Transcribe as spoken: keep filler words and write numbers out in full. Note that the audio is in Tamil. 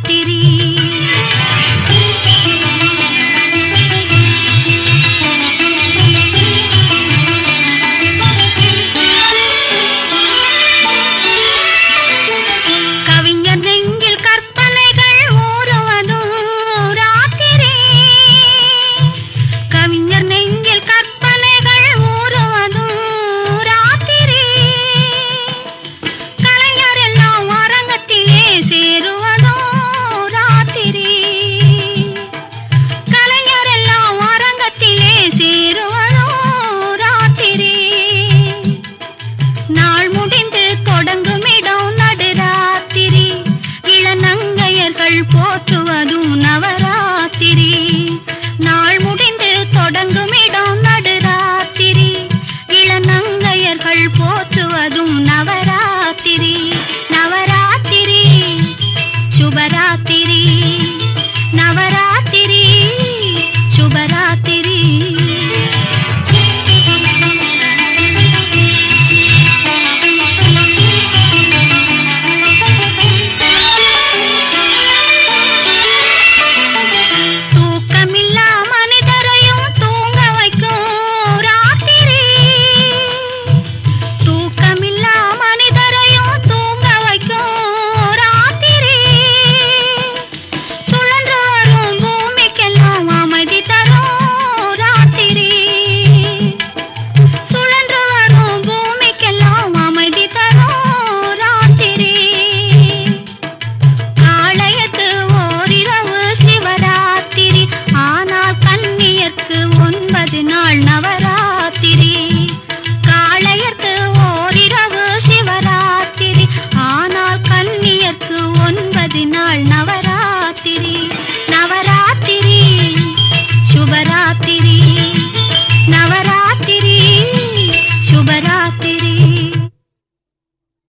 நவராத்திரி. கவிஞர் நெஞ்சில் கற்பனைகள் ஊறுவதும் ராத்திரி. கவிஞர் நெஞ்சில் கற்பனைகள் ஊறுவதும் ராத்திரி. கலைஞர் எல்லாம் அரங்கத்திலே சேருவதும் ராத்திரி. கலைஞர் எல்லாம் அரங்கத்திலே சேருவதும் ராத்திரி. நாள் முடிந்து தொடங்குமிடம் நடுராத்திரி. இளநங்கையர்கள் போற்றுவதும் நவராத்திரி. நாள் முடிந்து தொடங்குமிடம் நடுராத்திரி. இளநங்கையர்கள் போற்றுவதும் நவராத்திரி. நவராத்திரி சுபராத்திரி. நவராத்திரி சுபராத்திரி. தூக்கமில்லா மனிதரையும் தூங்க வைக்கும் ராத்திரி. தூக்கமில்லா மனிதரையும் தூங்க வைக்கும் ராத்திரி. சுழன்று வரும் பூமிக்கெல்லாம் அமைதி தரும் ராத்திரி. சுழன்று வரும் பூமிக்கெல்லாம் அமைதி தரும் ராத்திரி. ஆலயத்து ஓரிரவு சிவராத்திரி. ஆனால் கன்னியர்க்கு ஒன்பது நாள் நவராத்திரி. காளையர்க்கு ஓரிரவு சிவராத்திரி. ஆனால் கன்னியர்க்கு ஒன்பது நாள் நவராத்திரி.